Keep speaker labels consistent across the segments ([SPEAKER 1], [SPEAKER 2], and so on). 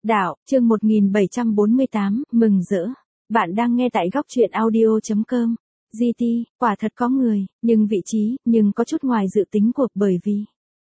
[SPEAKER 1] Đạo, chương 1748, mừng rỡ. Bạn đang nghe tại góc truyện audio.com. GT, quả thật có người, nhưng vị trí, nhưng có chút ngoài dự tính cuộc bởi vì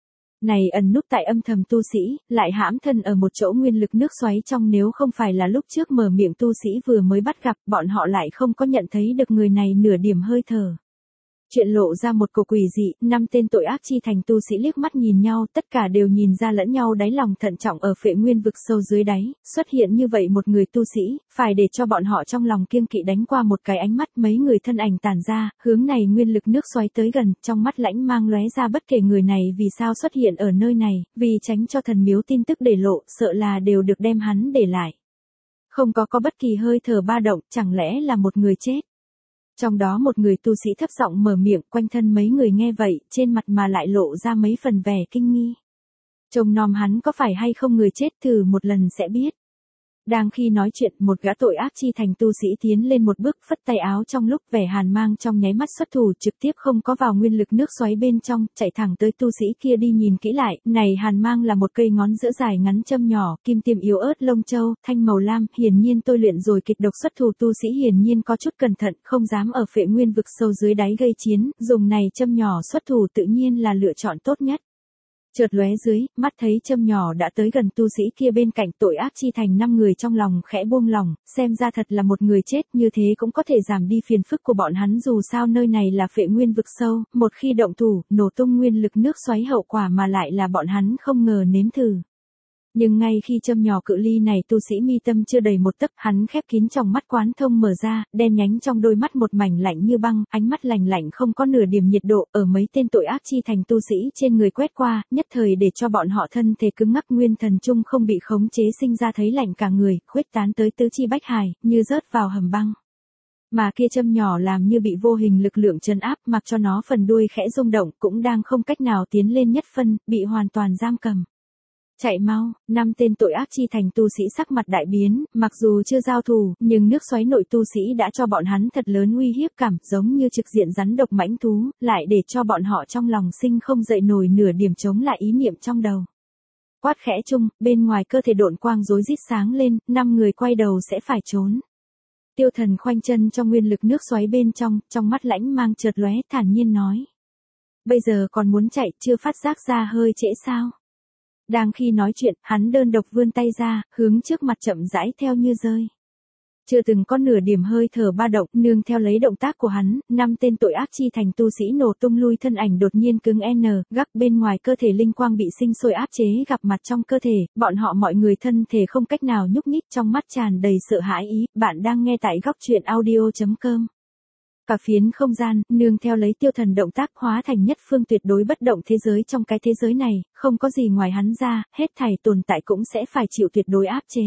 [SPEAKER 1] này ẩn núp tại âm thầm tu sĩ, lại hãm thân ở một chỗ nguyên lực nước xoáy trong, nếu không phải là lúc trước mở miệng tu sĩ vừa mới bắt gặp, bọn họ lại không có nhận thấy được người này nửa điểm hơi thở. Chuyện lộ ra một cổ quỷ dị, 5 tên tội ác chi thành tu sĩ liếc mắt nhìn nhau, tất cả đều nhìn ra lẫn nhau đáy lòng thận trọng ở phệ nguyên vực sâu dưới đáy, xuất hiện như vậy một người tu sĩ, phải để cho bọn họ trong lòng kiêng kỵ đánh qua một cái ánh mắt, mấy người thân ảnh tản ra, hướng này nguyên lực nước xoáy tới gần, trong mắt lãnh mang lóe ra bất kể người này vì sao xuất hiện ở nơi này, vì tránh cho thần miếu tin tức để lộ, sợ là đều được đem hắn để lại. Không có bất kỳ hơi thở ba động, chẳng lẽ là một người chết? Trong đó một người tu sĩ thấp giọng mở miệng, quanh thân mấy người nghe vậy, trên mặt mà lại lộ ra mấy phần vẻ kinh nghi. Trông nom hắn có phải hay không người chết, thử một lần sẽ biết. Đang khi nói chuyện, một gã tội ác chi thành tu sĩ tiến lên một bước, phất tay áo trong lúc vẻ hàn mang trong nháy mắt xuất thủ, trực tiếp không có vào nguyên lực nước xoáy bên trong, chạy thẳng tới tu sĩ kia đi. Nhìn kỹ lại, này hàn mang là một cây ngón giữa dài ngắn châm nhỏ, kim tiêm yếu ớt lông châu, thanh màu lam, hiển nhiên tôi luyện rồi kịch độc. Xuất thủ tu sĩ hiển nhiên có chút cẩn thận, không dám ở phệ nguyên vực sâu dưới đáy gây chiến, dùng này châm nhỏ xuất thủ tự nhiên là lựa chọn tốt nhất. Chợt lóe dưới, mắt thấy châm nhỏ đã tới gần tu sĩ kia bên cạnh, tội ác chi thành 5 người trong lòng khẽ buông lòng, xem ra thật là một người chết, như thế cũng có thể giảm đi phiền phức của bọn hắn, dù sao nơi này là phệ nguyên vực sâu, một khi động thủ, nổ tung nguyên lực nước xoáy hậu quả mà lại là bọn hắn không ngờ nếm thử. Nhưng ngay khi châm nhỏ cự ly này tu sĩ mi tâm chưa đầy một tấc, hắn khép kín trong mắt quán thông mở ra, đen nhánh trong đôi mắt một mảnh lạnh như băng, ánh mắt lạnh lạnh không có nửa điểm nhiệt độ, ở mấy tên tội ác chi thành tu sĩ trên người quét qua, nhất thời để cho bọn họ thân thể cứng ngắc, nguyên thần chung không bị khống chế sinh ra thấy lạnh cả người, khuếch tán tới tứ chi bách hải, như rớt vào hầm băng. Mà kia châm nhỏ làm như bị vô hình lực lượng trấn áp, mặc cho nó phần đuôi khẽ rung động, cũng đang không cách nào tiến lên nhất phân, bị hoàn toàn giam cầm. Chạy mau, 5 tên tội ác chi thành tu sĩ sắc mặt đại biến, mặc dù chưa giao thủ, nhưng nước xoáy nội tu sĩ đã cho bọn hắn thật lớn uy hiếp cảm, giống như trực diện rắn độc mãnh thú, lại để cho bọn họ trong lòng sinh không dậy nổi nửa điểm chống lại ý niệm trong đầu. Quát khẽ chung, bên ngoài cơ thể độn quang rối rít sáng lên, 5 người quay đầu sẽ phải trốn. Tiêu Thần khoanh chân trong nguyên lực nước xoáy bên trong mắt lãnh mang chợt lóe, thản nhiên nói: bây giờ còn muốn chạy, chưa phát giác ra hơi trễ sao? Đang khi nói chuyện, hắn đơn độc vươn tay ra, hướng trước mặt chậm rãi theo như rơi. Chưa từng có nửa điểm hơi thở ba động, nương theo lấy động tác của hắn, 5 tên tội ác chi thành tu sĩ nổ tung lui thân ảnh đột nhiên cứng gắc, bên ngoài cơ thể linh quang bị sinh sôi áp chế gặp mặt trong cơ thể, bọn họ mọi người thân thể không cách nào nhúc nhích, trong mắt tràn đầy sợ hãi ý. Bạn đang nghe tại góc truyện audio.com. Cả phiến không gian, nương theo lấy Tiêu Thần động tác hóa thành nhất phương tuyệt đối bất động thế giới, trong cái thế giới này, không có gì ngoài hắn ra, hết thảy tồn tại cũng sẽ phải chịu tuyệt đối áp chế.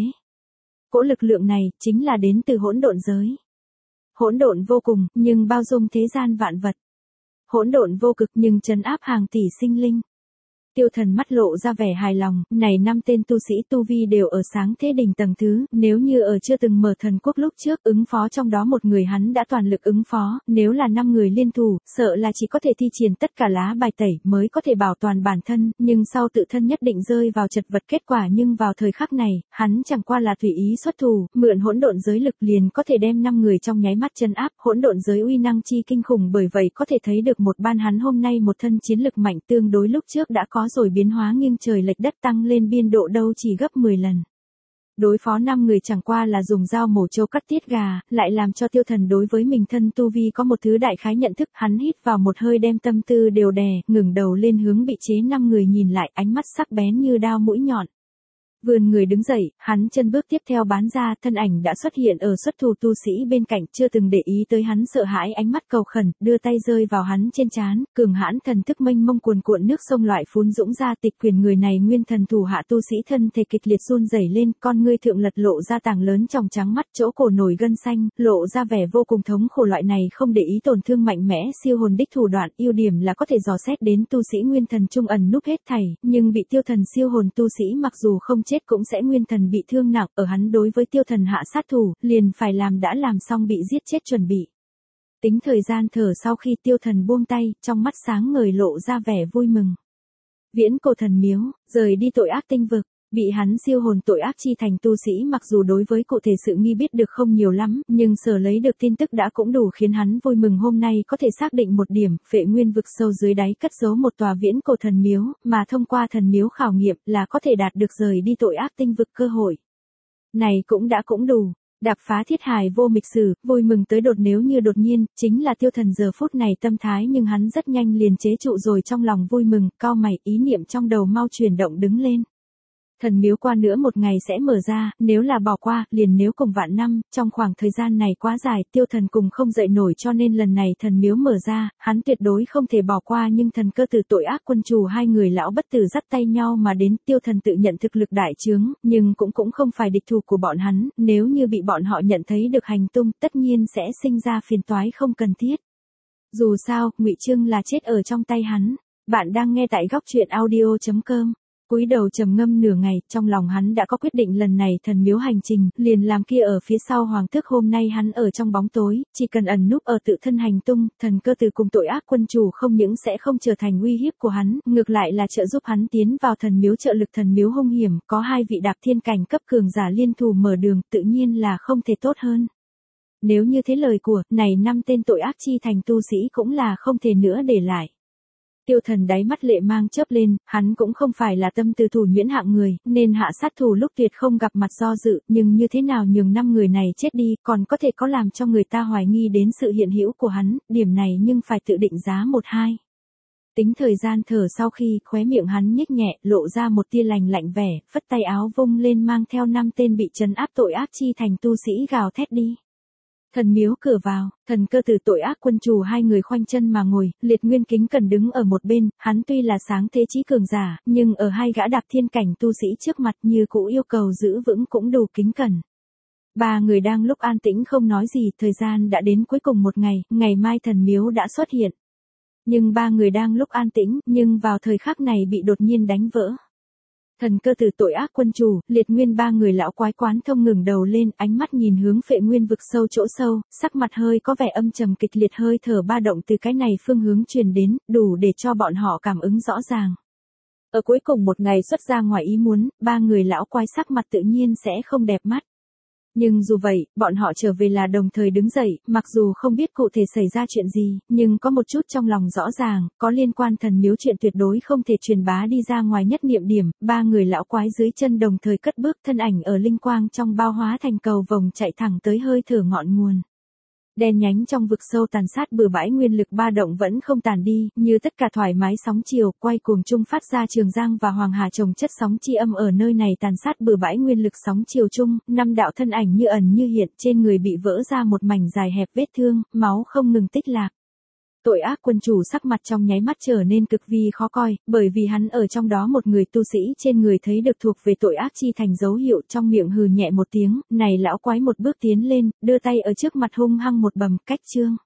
[SPEAKER 1] Cỗ lực lượng này, chính là đến từ hỗn độn giới. Hỗn độn vô cùng, nhưng bao dung thế gian vạn vật. Hỗn độn vô cực nhưng trấn áp hàng tỷ sinh linh. Tiêu Thần mắt lộ ra vẻ hài lòng, này 5 tên tu sĩ tu vi đều ở sáng thế đỉnh tầng thứ, nếu như ở chưa từng mở thần quốc lúc trước ứng phó trong đó một người hắn đã toàn lực ứng phó, nếu là 5 người liên thủ, sợ là chỉ có thể thi triển tất cả lá bài tẩy mới có thể bảo toàn bản thân, nhưng sau tự thân nhất định rơi vào chật vật kết quả. Nhưng vào thời khắc này, hắn chẳng qua là tùy ý xuất thủ, mượn hỗn độn giới lực liền có thể đem 5 người trong nháy mắt trấn áp. Hỗn độn giới uy năng chi kinh khủng, bởi vậy có thể thấy được một ban hắn hôm nay một thân chiến lực mạnh tương đối lúc trước đã có rồi biến hóa nghiêng trời lệch đất, tăng lên biên độ đâu chỉ gấp 10 lần. Đối phó 5 người chẳng qua là dùng dao mổ trâu cắt tiết gà, lại làm cho Tiêu Thần đối với mình thân tu vi có một thứ đại khái nhận thức. Hắn hít vào một hơi đem tâm tư đều đè, ngừng đầu lên hướng bị chế 5 người nhìn lại, ánh mắt sắc bén như đao mũi nhọn. Vươn người đứng dậy, hắn chân bước tiếp theo bán ra, thân ảnh đã xuất hiện ở xuất thủ tu sĩ bên cạnh, chưa từng để ý tới hắn sợ hãi ánh mắt cầu khẩn, đưa tay rơi vào hắn trên trán, cường hãn thần thức mênh mông cuồn cuộn nước sông loại phún dũng ra, tịch quyền người này nguyên thần thủ hạ tu sĩ thân thể kịch liệt run rẩy lên, con ngươi thượng lật lộ ra tảng lớn trong trắng mắt, chỗ cổ nổi gân xanh, lộ ra vẻ vô cùng thống khổ. Loại này không để ý tổn thương mạnh mẽ siêu hồn đích thủ đoạn, ưu điểm là có thể dò xét đến tu sĩ nguyên thần trung ẩn núp hết thảy, nhưng bị Tiêu Thần siêu hồn tu sĩ mặc dù không chết cũng sẽ nguyên thần bị thương nặng, ở hắn đối với Tiêu Thần hạ sát thủ, liền phải làm đã làm xong bị giết chết chuẩn bị. Tính thời gian thở sau khi Tiêu Thần buông tay, trong mắt sáng ngời lộ ra vẻ vui mừng. Viễn Cổ Thần Miếu, rời đi tội ác tinh vực. Bị hắn siêu hồn tội ác chi thành tu sĩ mặc dù đối với cụ thể sự nghi biết được không nhiều lắm, nhưng sở lấy được tin tức đã cũng đủ khiến hắn vui mừng hôm nay có thể xác định một điểm, Phệ Nguyên vực sâu dưới đáy cất giấu một tòa viễn cổ thần miếu, mà thông qua thần miếu khảo nghiệm là có thể đạt được rời đi tội ác tinh vực cơ hội. Này cũng đủ. Đạp phá thiết hài vô mịch sử, vui mừng tới đột nếu như đột nhiên, chính là Tiêu Thần giờ phút này tâm thái nhưng hắn rất nhanh liền chế trụ rồi trong lòng vui mừng, cau mày, ý niệm trong đầu mau chuyển động đứng lên. Thần miếu qua nữa một ngày sẽ mở ra, nếu là bỏ qua, liền nếu cùng vạn năm, trong khoảng thời gian này quá dài, Tiêu Thần cùng không dậy nổi cho nên lần này thần miếu mở ra, hắn tuyệt đối không thể bỏ qua nhưng thần cơ tử tội ác quân chủ hai người lão bất tử dắt tay nhau mà đến, Tiêu Thần tự nhận thực lực đại trướng, nhưng cũng không phải địch thủ của bọn hắn, nếu như bị bọn họ nhận thấy được hành tung, tất nhiên sẽ sinh ra phiền toái không cần thiết. Dù sao, Ngụy Trương là chết ở trong tay hắn. Bạn đang nghe tại góc truyện audio.com. Cúi đầu trầm ngâm nửa ngày, trong lòng hắn đã có quyết định lần này thần miếu hành trình, liền làm kia ở phía sau hoàng thức hôm nay hắn ở trong bóng tối, chỉ cần ẩn núp ở tự thân hành tung, thần cơ tử cùng tội ác quân chủ không những sẽ không trở thành uy hiếp của hắn, ngược lại là trợ giúp hắn tiến vào thần miếu trợ lực thần miếu hung hiểm, có hai vị đạp thiên cảnh cấp cường giả liên thủ mở đường, tự nhiên là không thể tốt hơn. Nếu như thế lời của, này 5 tên tội ác chi thành tu sĩ cũng là không thể nữa để lại. Tiêu Thần đáy mắt lệ mang chớp lên, hắn cũng không phải là tâm tư thủ nhuyễn hạng người, nên hạ sát thủ lúc tuyệt không gặp mặt do dự, nhưng như thế nào nhường 5 người này chết đi, còn có thể có làm cho người ta hoài nghi đến sự hiện hữu của hắn, điểm này nhưng phải tự định giá 1-2. Tính thời gian thở sau khi, khóe miệng hắn nhếch nhẹ, lộ ra một tia lành lạnh vẻ, phất tay áo vung lên mang theo 5 tên bị trấn áp tội ác chi thành tu sĩ gào thét đi. Thần miếu cửa vào, thần cơ tử tội ác quân chủ hai người khoanh chân mà ngồi, Liệt Nguyên Kính cần đứng ở một bên, hắn tuy là sáng thế chí cường giả, nhưng ở hai gã đạp thiên cảnh tu sĩ trước mặt như cũ yêu cầu giữ vững cũng đủ kính cẩn. Ba người đang lúc an tĩnh không nói gì, thời gian đã đến cuối cùng một ngày, ngày mai thần miếu đã xuất hiện. Nhưng ba người đang lúc an tĩnh, nhưng vào thời khắc này bị đột nhiên đánh vỡ. Thần cơ tử tội ác quân chủ, Liệt Nguyên ba người lão quái quán thông ngừng đầu lên, ánh mắt nhìn hướng Phệ Nguyên vực sâu chỗ sâu, sắc mặt hơi có vẻ âm trầm kịch liệt, hơi thở ba động từ cái này phương hướng truyền đến, đủ để cho bọn họ cảm ứng rõ ràng. Ở cuối cùng một ngày xuất ra ngoài ý muốn, ba người lão quái sắc mặt tự nhiên sẽ không đẹp mắt. Nhưng dù vậy, bọn họ trở về là đồng thời đứng dậy, mặc dù không biết cụ thể xảy ra chuyện gì, nhưng có một chút trong lòng rõ ràng, có liên quan thần miếu chuyện tuyệt đối không thể truyền bá đi ra ngoài nhất niệm điểm, ba người lão quái dưới chân đồng thời cất bước thân ảnh ở linh quang trong bao hóa thành cầu vồng chạy thẳng tới hơi thở ngọn nguồn. Đen nhánh trong vực sâu tàn sát bừa bãi nguyên lực ba động vẫn không tàn đi, như tất cả thoải mái sóng chiều, quay cuồng chung phát ra Trường Giang và Hoàng Hà trồng chất sóng chi âm ở nơi này tàn sát bừa bãi nguyên lực sóng chiều chung, 5 đạo thân ảnh như ẩn như hiện, trên người bị vỡ ra một mảnh dài hẹp vết thương, máu không ngừng tích lạc. Tội ác quân chủ sắc mặt trong nháy mắt trở nên cực vì khó coi, bởi vì hắn ở trong đó một người tu sĩ trên người thấy được thuộc về tội ác chi thành dấu hiệu, trong miệng hừ nhẹ một tiếng, này lão quái một bước tiến lên, đưa tay ở trước mặt hung hăng một bầm, cách trương.